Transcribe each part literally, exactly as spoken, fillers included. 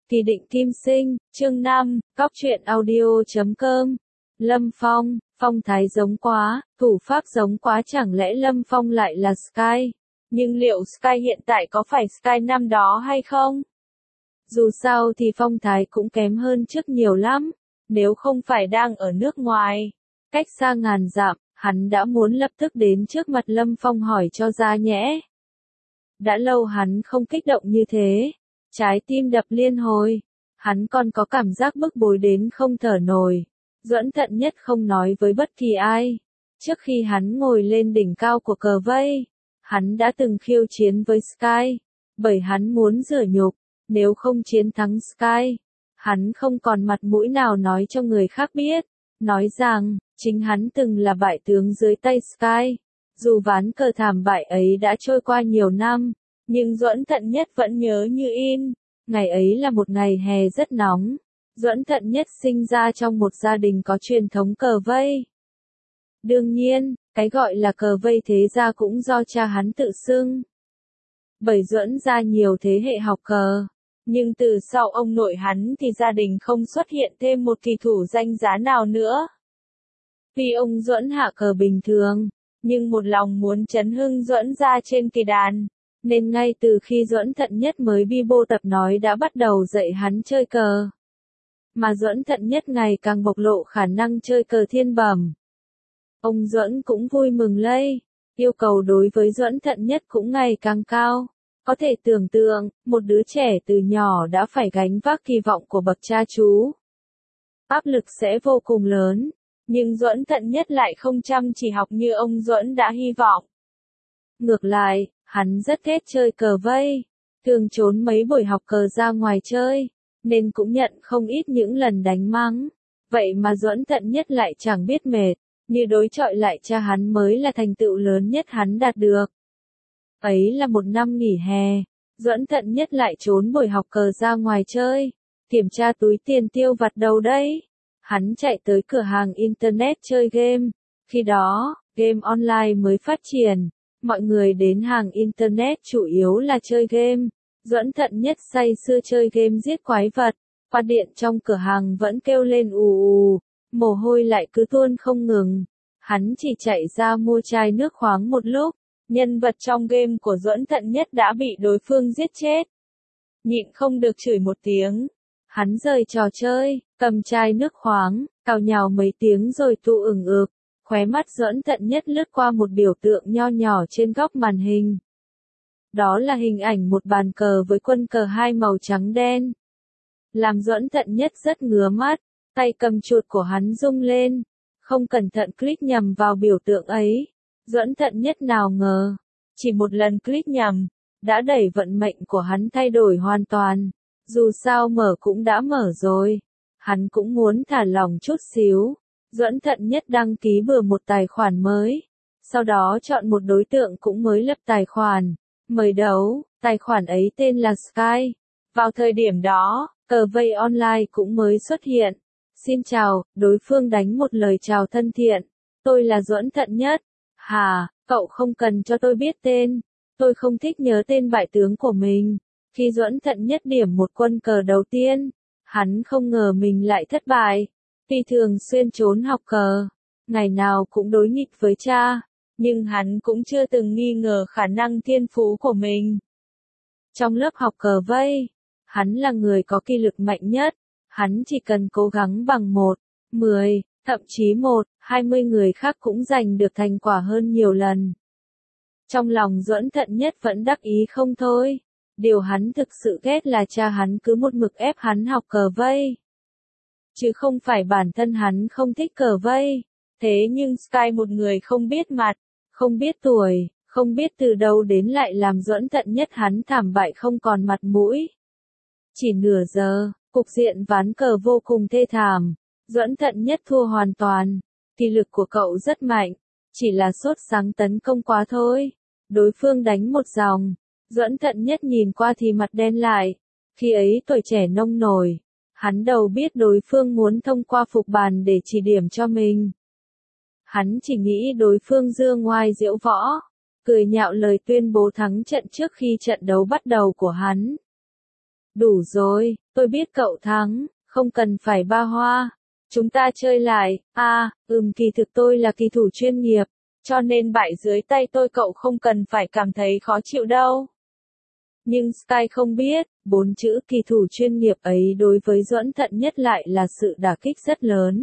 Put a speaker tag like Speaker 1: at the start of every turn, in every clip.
Speaker 1: Kỳ định kim sinh, chương năm, cóc truyện audio chấm com. Lâm Phong, phong thái giống quá, thủ pháp giống quá, chẳng lẽ Lâm Phong lại là Sky? Nhưng liệu Sky hiện tại có phải Sky năm đó hay không? Dù sao thì phong thái cũng kém hơn trước nhiều lắm, nếu không phải đang ở nước ngoài, cách xa ngàn dặm, hắn đã muốn lập tức đến trước mặt Lâm Phong hỏi cho ra nhẽ. Đã lâu hắn không kích động như thế, trái tim đập liên hồi, hắn còn có cảm giác bức bối đến không thở nổi. Duẫn Thận Nhất không nói với bất kỳ ai. Trước khi hắn ngồi lên đỉnh cao của cờ vây, hắn đã từng khiêu chiến với Sky, bởi hắn muốn rửa nhục, nếu không chiến thắng Sky, hắn không còn mặt mũi nào nói cho người khác biết, nói rằng, chính hắn từng là bại tướng dưới tay Sky. Dù ván cờ thảm bại ấy đã trôi qua nhiều năm, nhưng Duẫn Thận Nhất vẫn nhớ như in. Ngày ấy là một ngày hè rất nóng. Duẫn Thận Nhất sinh ra trong một gia đình có truyền thống cờ vây. Đương nhiên, cái gọi là cờ vây thế gia cũng do cha hắn tự xưng. Bởi Duẫn gia nhiều thế hệ học cờ, nhưng từ sau ông nội hắn thì gia đình không xuất hiện thêm một kỳ thủ danh giá nào nữa. Vì ông Duẫn hạ cờ bình thường, nhưng một lòng muốn chấn hưng Duẫn gia trên kỳ đàn, nên ngay từ khi Duẫn Thận Nhất mới bi bô tập nói đã bắt đầu dạy hắn chơi cờ. Mà Duẫn Thận Nhất ngày càng bộc lộ khả năng chơi cờ thiên bẩm. Ông Duẫn cũng vui mừng lây, yêu cầu đối với Duẫn Thận Nhất cũng ngày càng cao. Có thể tưởng tượng, một đứa trẻ từ nhỏ đã phải gánh vác kỳ vọng của bậc cha chú. Áp lực sẽ vô cùng lớn, nhưng Duẫn Thận Nhất lại không chăm chỉ học như ông Duẫn đã hy vọng. Ngược lại, hắn rất ghét chơi cờ vây, thường trốn mấy buổi học cờ ra ngoài chơi, nên cũng nhận không ít những lần đánh mắng. Vậy mà Duẫn Thận Nhất lại chẳng biết mệt, như đối chọi lại cha hắn mới là thành tựu lớn nhất hắn đạt được. Ấy là một năm nghỉ hè, Duẫn Thận Nhất lại trốn buổi học cờ ra ngoài chơi, kiểm tra túi tiền tiêu vặt đâu đấy. Hắn chạy tới cửa hàng Internet chơi game, khi đó, game online mới phát triển. Mọi người đến hàng Internet chủ yếu là chơi game. Duẫn Thận Nhất say sưa chơi game giết quái vật. Quạt điện trong cửa hàng vẫn kêu lên ù ù, mồ hôi lại cứ tuôn không ngừng. Hắn chỉ chạy ra mua chai nước khoáng một lúc, nhân vật trong game của Duẫn Thận Nhất đã bị đối phương giết chết. Nhịn không được chửi một tiếng, hắn rời trò chơi, cầm chai nước khoáng, cào nhào mấy tiếng rồi tụ ửng ực. Khóe mắt Duẫn Thận Nhất lướt qua một biểu tượng nho nhỏ trên góc màn hình. Đó là hình ảnh một bàn cờ với quân cờ hai màu trắng đen. Làm Duẫn Thận Nhất rất ngứa mắt, tay cầm chuột của hắn rung lên, không cẩn thận click nhầm vào biểu tượng ấy. Duẫn Thận Nhất nào ngờ, chỉ một lần click nhầm, đã đẩy vận mệnh của hắn thay đổi hoàn toàn. Dù sao mở cũng đã mở rồi, hắn cũng muốn thả lỏng chút xíu. Duẫn Thận Nhất đăng ký bừa một tài khoản mới, sau đó chọn một đối tượng cũng mới lập tài khoản, mời đấu, tài khoản ấy tên là Sky. Vào thời điểm đó, cờ vây online cũng mới xuất hiện. Xin chào, đối phương đánh một lời chào thân thiện. Tôi là Duẫn Thận Nhất. Hà, cậu không cần cho tôi biết tên. Tôi không thích nhớ tên bại tướng của mình. Khi Duẫn Thận Nhất điểm một quân cờ đầu tiên, hắn không ngờ mình lại thất bại. Vì thường xuyên trốn học cờ, ngày nào cũng đối nghịch với cha, nhưng hắn cũng chưa từng nghi ngờ khả năng thiên phú của mình. Trong lớp học cờ vây, hắn là người có kỷ lực mạnh nhất, hắn chỉ cần cố gắng bằng một, mười, thậm chí một, hai mươi người khác cũng giành được thành quả hơn nhiều lần. Trong lòng Duẫn Thận Nhất vẫn đắc ý không thôi, điều hắn thực sự ghét là cha hắn cứ một mực ép hắn học cờ vây. Chứ không phải bản thân hắn không thích cờ vây. Thế nhưng Sky một người không biết mặt, không biết tuổi, không biết từ đâu đến lại làm Duẫn Thận Nhất hắn thảm bại không còn mặt mũi. Chỉ nửa giờ, cục diện ván cờ vô cùng thê thảm. Duẫn Thận Nhất thua hoàn toàn. Kỳ lực của cậu rất mạnh, chỉ là sốt sáng tấn công quá thôi. Đối phương đánh một dòng, Duẫn Thận Nhất nhìn qua thì mặt đen lại. Khi ấy tuổi trẻ nông nổi. Hắn đầu biết đối phương muốn thông qua phục bàn để chỉ điểm cho mình. Hắn chỉ nghĩ đối phương dương ngoai diễu võ, cười nhạo lời tuyên bố thắng trận trước khi trận đấu bắt đầu của hắn. Đủ rồi, tôi biết cậu thắng, không cần phải ba hoa. Chúng ta chơi lại, à, ừm kỳ thực tôi là kỳ thủ chuyên nghiệp, cho nên bại dưới tay tôi cậu không cần phải cảm thấy khó chịu đâu. Nhưng Sky không biết, bốn chữ kỳ thủ chuyên nghiệp ấy đối với Duẫn Thận Nhất lại là sự đả kích rất lớn.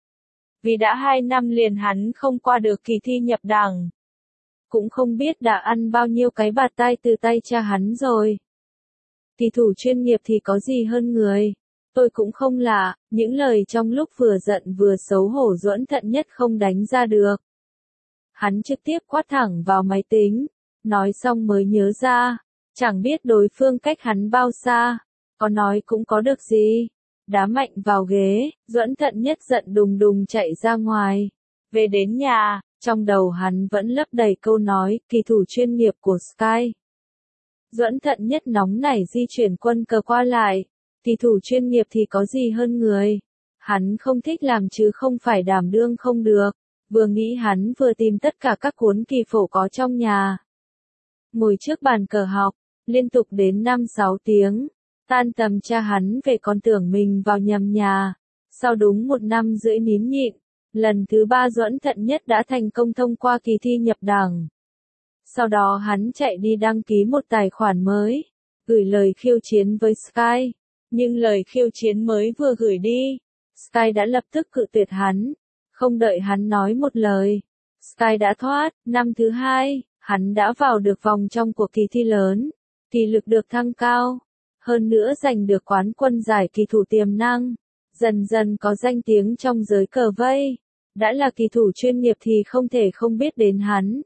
Speaker 1: Vì đã hai năm liền hắn không qua được kỳ thi nhập đẳng. Cũng không biết đã ăn bao nhiêu cái bạt tai từ tay cha hắn rồi. Kỳ thủ chuyên nghiệp thì có gì hơn người. Tôi cũng không lạ, những lời trong lúc vừa giận vừa xấu hổ Duẫn Thận Nhất không đánh ra được. Hắn trực tiếp quát thẳng vào máy tính, nói xong mới nhớ ra, chẳng biết đối phương cách hắn bao xa, có nói cũng có được gì. Đá mạnh vào ghế, Duẫn Thận Nhất giận đùng đùng chạy ra ngoài. Về đến nhà, trong đầu hắn vẫn lấp đầy câu nói kỳ thủ chuyên nghiệp của Sky. Duẫn Thận Nhất nóng nảy di chuyển quân cờ qua lại. Kỳ thủ chuyên nghiệp thì có gì hơn người. Hắn không thích làm chứ không phải đảm đương không được. Vừa nghĩ hắn vừa tìm tất cả các cuốn kỳ phổ có trong nhà. Ngồi trước bàn cờ học, liên tục đến năm sáu tiếng. Tan tầm cha hắn về còn tưởng mình vào nhầm nhà. Sau đúng một năm rưỡi nín nhịn, lần thứ ba Duẫn Thận Nhất đã thành công thông qua kỳ thi nhập đẳng. Sau đó hắn chạy đi đăng ký một tài khoản mới, gửi lời khiêu chiến với Sky. Nhưng lời khiêu chiến mới vừa gửi đi, Sky đã lập tức cự tuyệt hắn. Không đợi hắn nói một lời, Sky đã thoát. Năm thứ hai, hắn đã vào được vòng trong cuộc kỳ thi lớn. Kỳ lực được thăng cao. Hơn nữa giành được quán quân giải kỳ thủ tiềm năng. Dần dần có danh tiếng trong giới cờ vây. Đã là kỳ thủ chuyên nghiệp thì không thể không biết đến hắn.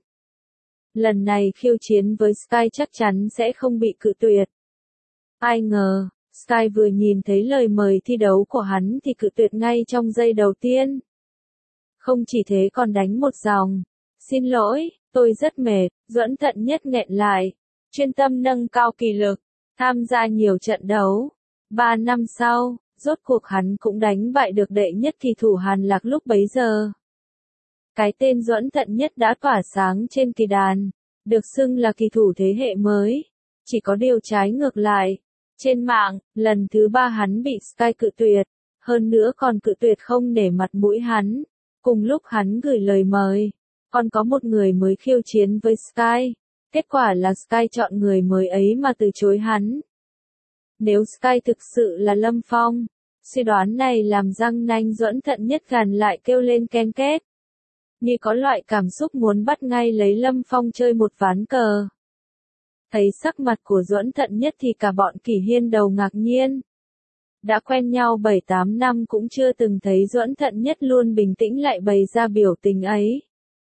Speaker 1: Lần này khiêu chiến với Sky chắc chắn sẽ không bị cự tuyệt. Ai ngờ, Sky vừa nhìn thấy lời mời thi đấu của hắn thì cự tuyệt ngay trong giây đầu tiên. Không chỉ thế còn đánh một dòng. Xin lỗi, tôi rất mệt. Duẫn Thận Nhất nghẹn lại. Chuyên tâm nâng cao kỳ lực. Tham gia nhiều trận đấu. Ba năm sau, rốt cuộc hắn cũng đánh bại được đệ nhất kỳ thủ Hàn Lạc lúc bấy giờ. Cái tên Duẫn Thận Nhất đã tỏa sáng trên kỳ đàn. Được xưng là kỳ thủ thế hệ mới. Chỉ có điều trái ngược lại. Trên mạng, lần thứ ba hắn bị Sky cự tuyệt. Hơn nữa còn cự tuyệt không nể mặt mũi hắn. Cùng lúc hắn gửi lời mời, còn có một người mới khiêu chiến với Sky. Kết quả là Sky chọn người mới ấy mà từ chối hắn. Nếu Sky thực sự là Lâm Phong, suy đoán này làm răng nanh Duẫn Thận Nhất gằn lại kêu lên ken két. Như có loại cảm xúc muốn bắt ngay lấy Lâm Phong chơi một ván cờ. Thấy sắc mặt của Duẫn Thận Nhất thì cả bọn Kỷ Hiên đầu ngạc nhiên. Đã quen nhau bảy tám năm cũng chưa từng thấy Duẫn Thận Nhất luôn bình tĩnh lại bày ra biểu tình ấy.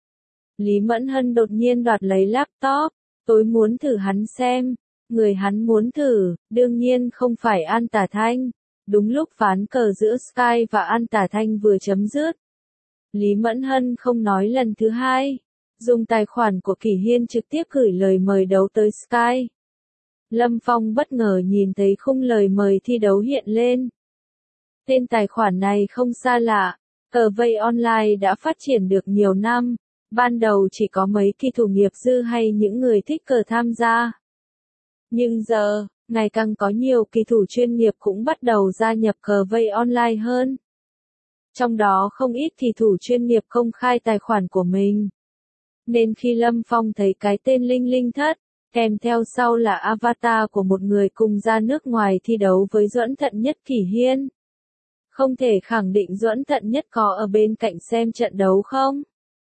Speaker 1: Lý Mẫn Hân đột nhiên đoạt lấy laptop, tôi muốn thử hắn xem. Người hắn muốn thử, đương nhiên không phải An Tả Thanh. Đúng lúc ván cờ giữa Sky và An Tả Thanh vừa chấm dứt. Lý Mẫn Hân không nói lần thứ hai. Dùng tài khoản của Kỷ Hiên trực tiếp gửi lời mời đấu tới Sky. Lâm Phong bất ngờ nhìn thấy khung lời mời thi đấu hiện lên. Tên tài khoản này không xa lạ, cờ vây online đã phát triển được nhiều năm, ban đầu chỉ có mấy kỳ thủ nghiệp dư hay những người thích cờ tham gia. Nhưng giờ, ngày càng có nhiều kỳ thủ chuyên nghiệp cũng bắt đầu gia nhập cờ vây online hơn. Trong đó không ít kỳ thủ chuyên nghiệp công khai tài khoản của mình. Nên khi Lâm Phong thấy cái tên Linh Linh Thất, kèm theo sau là avatar của một người cùng ra nước ngoài thi đấu với Duẫn Thận Nhất Kỷ Hiên. Không thể khẳng định Duẫn Thận Nhất có ở bên cạnh xem trận đấu không?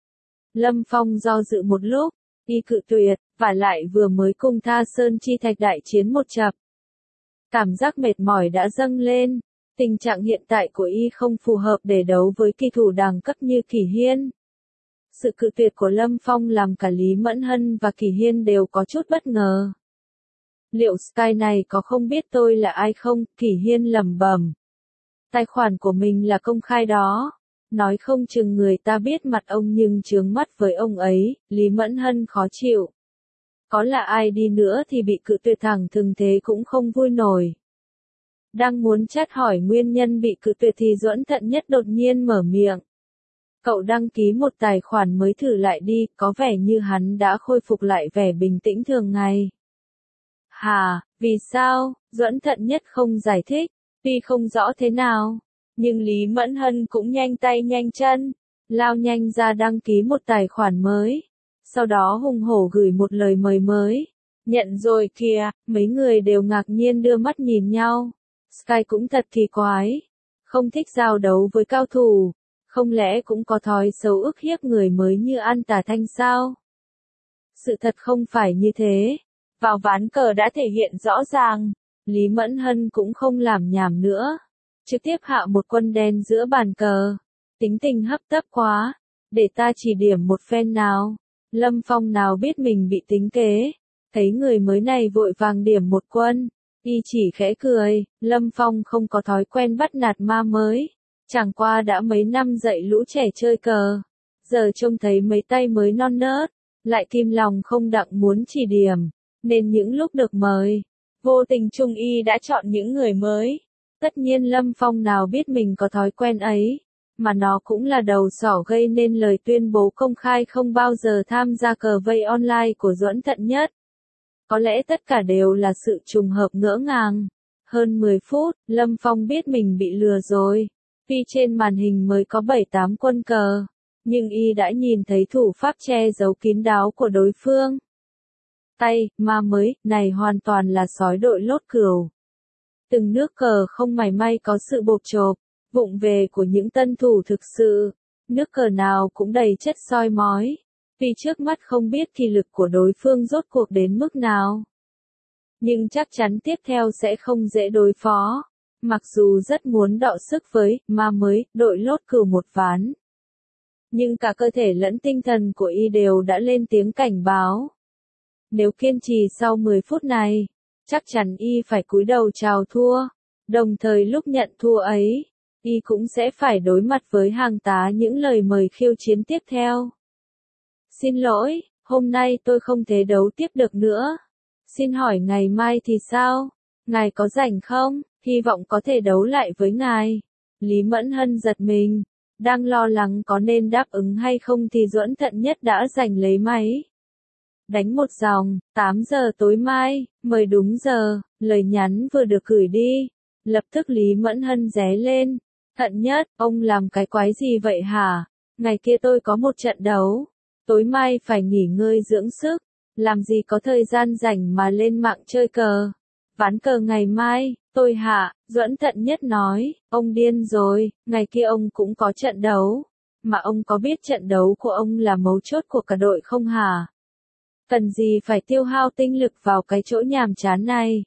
Speaker 1: Lâm Phong do dự một lúc, y cự tuyệt, và lại vừa mới cùng Tha Sơn Chi Thạch đại chiến một chặp. Cảm giác mệt mỏi đã dâng lên, tình trạng hiện tại của y không phù hợp để đấu với kỳ thủ đẳng cấp như Kỷ Hiên. Sự cự tuyệt của Lâm Phong làm cả Lý Mẫn Hân và Kỷ Hiên đều có chút bất ngờ. Liệu Sky này có không biết tôi là ai không? Kỷ Hiên lẩm bẩm. Tài khoản của mình là công khai đó. Nói không chừng người ta biết mặt ông nhưng chướng mắt với ông ấy, Lý Mẫn Hân khó chịu. Có là ai đi nữa thì bị cự tuyệt thẳng thừng thế cũng không vui nổi. Đang muốn chat hỏi nguyên nhân bị cự tuyệt thì Duẫn Thận Nhất đột nhiên mở miệng. Cậu đăng ký một tài khoản mới thử lại đi, có vẻ như hắn đã khôi phục lại vẻ bình tĩnh thường ngày. Hà, vì sao? Duẫn Thận Nhất không giải thích, tuy không rõ thế nào, nhưng Lý Mẫn Hân cũng nhanh tay nhanh chân, lao nhanh ra đăng ký một tài khoản mới, sau đó hùng hổ gửi một lời mời mới. Nhận rồi kìa, mấy người đều ngạc nhiên đưa mắt nhìn nhau. Sky cũng thật kỳ quái, không thích giao đấu với cao thủ, không lẽ cũng có thói xấu ức hiếp người mới như An Tả Thanh sao? Sự thật không phải như thế, vào ván cờ đã thể hiện rõ ràng, Lý Mẫn Hân cũng không làm nhảm nữa, trực tiếp hạ một quân đen giữa bàn cờ, tính tình hấp tấp quá, để ta chỉ điểm một phen nào. Lâm Phong nào biết mình bị tính kế, thấy người mới này vội vàng điểm một quân, y chỉ khẽ cười, Lâm Phong không có thói quen bắt nạt ma mới, chẳng qua đã mấy năm dạy lũ trẻ chơi cờ, giờ trông thấy mấy tay mới non nớt, lại kim lòng không đặng muốn chỉ điểm, nên những lúc được mời, vô tình trung y đã chọn những người mới. Tất nhiên Lâm Phong nào biết mình có thói quen ấy, mà nó cũng là đầu sỏ gây nên lời tuyên bố công khai không bao giờ tham gia cờ vây online của Duẫn Thận Nhất. Có lẽ tất cả đều là sự trùng hợp ngỡ ngàng. Hơn mười phút, Lâm Phong biết mình bị lừa rồi. Tuy trên màn hình mới có bảy tám quân cờ, nhưng y đã nhìn thấy thủ pháp che giấu kín đáo của đối phương. Tay, ma mới, này hoàn toàn là sói đội lốt cừu. Từng nước cờ không mảy may có sự bộp chộp, vụng về của những tân thủ thực sự. Nước cờ nào cũng đầy chất soi mói. Tuy trước mắt không biết thì lực của đối phương rốt cuộc đến mức nào. Nhưng chắc chắn tiếp theo sẽ không dễ đối phó. Mặc dù rất muốn đọ sức với ma mới, đội lốt cừu một ván. Nhưng cả cơ thể lẫn tinh thần của y đều đã lên tiếng cảnh báo. Nếu kiên trì sau mười phút này, chắc chắn y phải cúi đầu chào thua. Đồng thời lúc nhận thua ấy, y cũng sẽ phải đối mặt với hàng tá những lời mời khiêu chiến tiếp theo. Xin lỗi, hôm nay tôi không thể đấu tiếp được nữa. Xin hỏi ngày mai thì sao? Ngài có rảnh không? Hy vọng có thể đấu lại với ngài. Lý Mẫn Hân giật mình, đang lo lắng có nên đáp ứng hay không thì Duẫn Thận Nhất đã giành lấy máy. Đánh một dòng, tám giờ tối mai, mời đúng giờ, lời nhắn vừa được gửi đi. Lập tức Lý Mẫn Hân ré lên. Thận Nhất, ông làm cái quái gì vậy hả? Ngày kia tôi có một trận đấu. Tối mai phải nghỉ ngơi dưỡng sức. Làm gì có thời gian rảnh mà lên mạng chơi cờ. Ván cờ ngày mai, tôi hạ, Duẫn Thận Nhất nói, ông điên rồi, ngày kia ông cũng có trận đấu. Mà ông có biết trận đấu của ông là mấu chốt của cả đội không hả? Cần gì phải tiêu hao tinh lực vào cái chỗ nhàm chán này?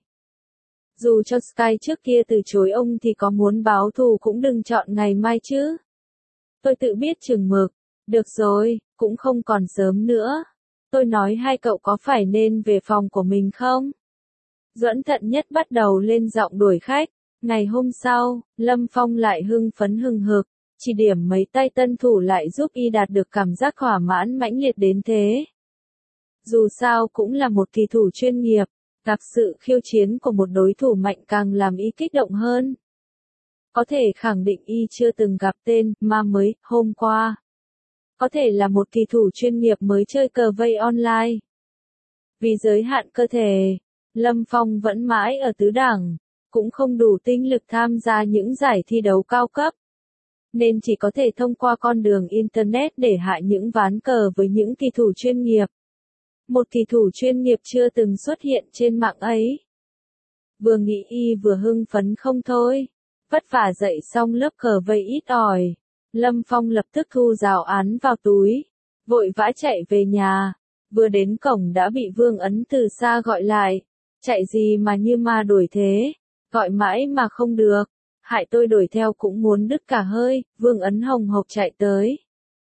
Speaker 1: Dù cho Sky trước kia từ chối ông thì có muốn báo thù cũng đừng chọn ngày mai chứ. Tôi tự biết chừng mực. Được rồi, cũng không còn sớm nữa. Tôi nói hai cậu có phải nên về phòng của mình không? Duẫn Thận Nhất bắt đầu lên giọng đuổi khách. Ngày hôm sau, Lâm Phong lại hưng phấn hừng hực, chỉ điểm mấy tay tân thủ lại giúp y đạt được cảm giác thỏa mãn mãnh liệt đến thế. Dù sao cũng là một kỳ thủ chuyên nghiệp, gặp sự khiêu chiến của một đối thủ mạnh càng làm y kích động hơn. Có thể khẳng định y chưa từng gặp tên ma mới hôm qua. Có thể là một kỳ thủ chuyên nghiệp mới chơi cờ vây online. Vì giới hạn cơ thể, Lâm Phong vẫn mãi ở tứ đẳng, cũng không đủ tinh lực tham gia những giải thi đấu cao cấp. Nên chỉ có thể thông qua con đường Internet để hạ những ván cờ với những kỳ thủ chuyên nghiệp. Một kỳ thủ chuyên nghiệp chưa từng xuất hiện trên mạng ấy. Vừa nghĩ y vừa hưng phấn không thôi. Vất vả dậy xong lớp cờ vây ít ỏi. Lâm Phong lập tức thu giáo án vào túi. Vội vã chạy về nhà. Vừa đến cổng đã bị Vương Ấn từ xa gọi lại. Chạy gì mà như ma đuổi thế. Gọi mãi mà không được. Hại tôi đuổi theo cũng muốn đứt cả hơi. Vương Ấn hồng hộc chạy tới.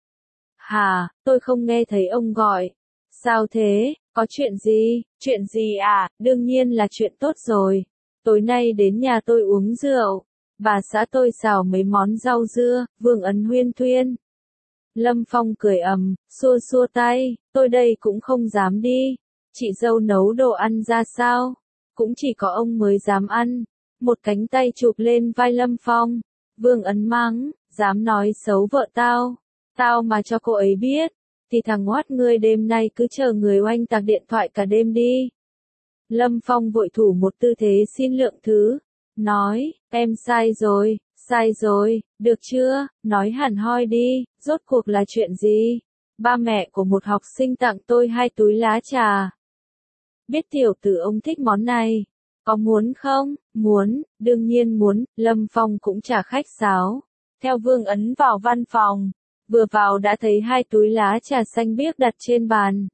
Speaker 1: Hà, tôi không nghe thấy ông gọi. Sao thế, có chuyện gì, chuyện gì à, đương nhiên là chuyện tốt rồi. Tối nay đến nhà tôi uống rượu. Bà xã tôi xào mấy món rau dưa, Vương Ấn huyên thuyên. Lâm Phong cười ầm, xua xua tay, tôi đây cũng không dám đi. Chị dâu nấu đồ ăn ra sao? Cũng chỉ có ông mới dám ăn. Một cánh tay chụp lên vai Lâm Phong. Vương Ấn mắng, dám nói xấu vợ tao. Tao mà cho cô ấy biết. Thì thằng ngoát ngươi đêm nay cứ chờ người oanh tạc điện thoại cả đêm đi. Lâm Phong vội thủ một tư thế xin lượng thứ, nói, em sai rồi, sai rồi, được chưa, nói hẳn hoi đi, rốt cuộc là chuyện gì? Ba mẹ của một học sinh tặng tôi hai túi lá trà. Biết tiểu tử ông thích món này, có muốn không? Muốn, đương nhiên muốn, Lâm Phong cũng chả khách sáo. Theo Vương Ấn vào văn phòng, vừa vào đã thấy hai túi lá trà xanh biếc đặt trên bàn.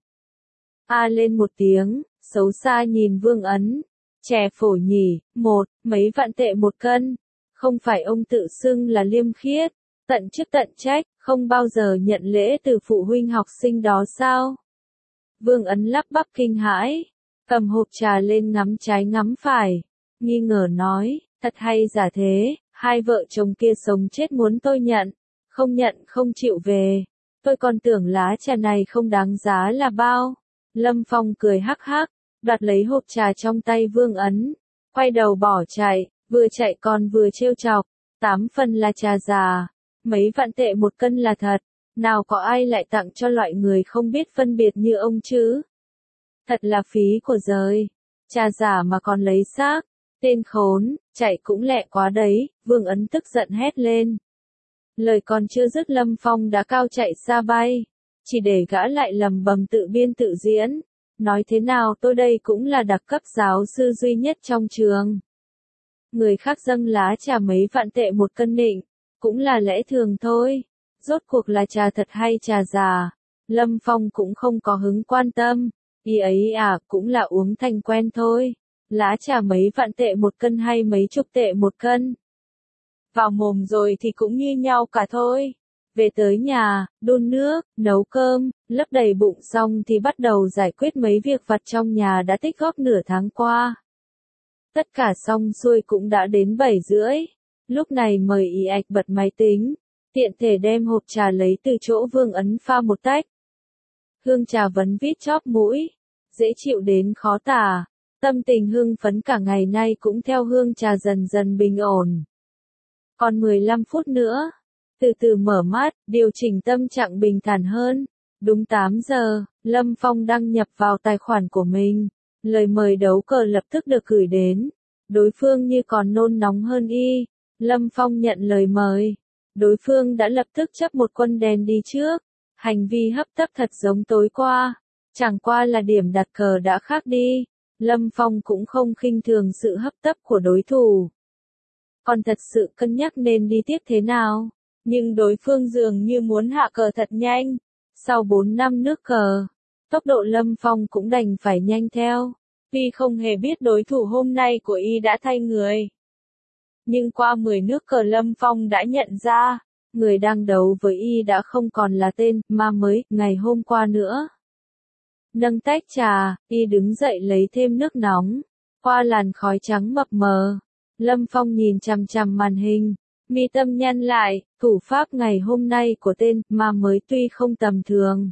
Speaker 1: A lên một tiếng, xấu xa nhìn Vương Ấn. Chè phổ nhỉ, một, mấy vạn tệ một cân. Không phải ông tự xưng là liêm khiết, tận chức tận trách, không bao giờ nhận lễ từ phụ huynh học sinh đó sao? Vương Ấn lắp bắp kinh hãi, cầm hộp trà lên ngắm trái ngắm phải, nghi ngờ nói, thật hay giả thế, hai vợ chồng kia sống chết muốn tôi nhận, không nhận không chịu về, tôi còn tưởng lá trà này không đáng giá là bao. Lâm Phong cười hắc hắc, đoạt lấy hộp trà trong tay Vương Ấn, quay đầu bỏ chạy, vừa chạy còn vừa trêu chọc, tám phần là trà già, mấy vạn tệ một cân là thật, nào có ai lại tặng cho loại người không biết phân biệt như ông chứ. Thật là phí của giời, trà giả mà còn lấy xác, tên khốn, chạy cũng lẹ quá đấy, Vương Ấn tức giận hét lên. Lời còn chưa dứt Lâm Phong đã cao chạy xa bay, chỉ để gã lại lầm bầm tự biên tự diễn, nói thế nào tôi đây cũng là đặc cấp giáo sư duy nhất trong trường. Người khác dâng lá trà mấy vạn tệ một cân nịnh, cũng là lẽ thường thôi, rốt cuộc là trà thật hay trà giả, Lâm Phong cũng không có hứng quan tâm. Ý ấy à, cũng là uống thành quen thôi. Lá trà mấy vạn tệ một cân hay mấy chục tệ một cân. Vào mồm rồi thì cũng như nhau cả thôi. Về tới nhà, đun nước, nấu cơm, lấp đầy bụng xong thì bắt đầu giải quyết mấy việc vặt trong nhà đã tích góp nửa tháng qua. Tất cả xong xuôi cũng đã đến bảy rưỡi. Lúc này mời Y Ạch bật máy tính, tiện thể đem hộp trà lấy từ chỗ Vương Ấn pha một tách. Hương trà vấn vít chóp mũi, dễ chịu đến khó tả, tâm tình hưng phấn cả ngày nay cũng theo hương trà dần dần bình ổn. Còn mười lăm phút nữa, từ từ mở mắt, điều chỉnh tâm trạng bình thản hơn. Đúng tám giờ, Lâm Phong đăng nhập vào tài khoản của mình, lời mời đấu cờ lập tức được gửi đến. Đối phương như còn nôn nóng hơn y, Lâm Phong nhận lời mời. Đối phương đã lập tức chấp một quân đèn đi trước. Hành vi hấp tấp thật giống tối qua, chẳng qua là điểm đặt cờ đã khác đi. Lâm Phong cũng không khinh thường sự hấp tấp của đối thủ. Còn thật sự cân nhắc nên đi tiếp thế nào, nhưng đối phương dường như muốn hạ cờ thật nhanh. Sau bốn năm nước cờ, tốc độ Lâm Phong cũng đành phải nhanh theo, vì không hề biết đối thủ hôm nay của y đã thay người. Nhưng qua mười nước cờ Lâm Phong đã nhận ra, người đang đấu với y đã không còn là tên mà mới ngày hôm qua nữa. Nâng tách trà, y đứng dậy lấy thêm nước nóng, qua làn khói trắng mập mờ. Lâm Phong nhìn chằm chằm màn hình, mi tâm nhăn lại, thủ pháp ngày hôm nay của tên mà mới tuy không tầm thường,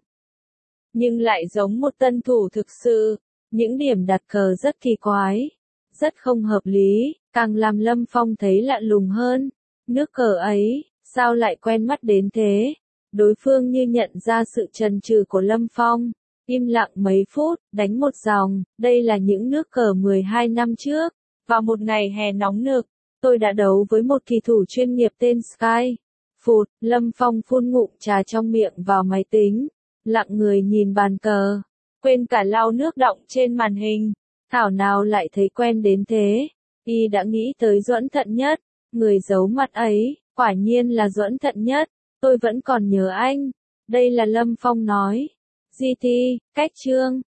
Speaker 1: nhưng lại giống một tân thủ thực sự. Những điểm đặt cờ rất kỳ quái, rất không hợp lý, càng làm Lâm Phong thấy lạ lùng hơn. Nước cờ ấy, sao lại quen mắt đến thế? Đối phương như nhận ra sự chần chừ của Lâm Phong, im lặng mấy phút, đánh một dòng, đây là những nước cờ mười hai năm trước. Vào một ngày hè nóng nực, tôi đã đấu với một kỳ thủ chuyên nghiệp tên Sky. Phụt, Lâm Phong phun ngụm trà trong miệng vào máy tính, lặng người nhìn bàn cờ, quên cả lau nước đọng trên màn hình. Thảo nào lại thấy quen đến thế, y đã nghĩ tới Duẫn Thận Nhất, người giấu mặt ấy, quả nhiên là Duẫn Thận Nhất, tôi vẫn còn nhớ anh. Đây là Lâm Phong nói. giê tê, cách chương.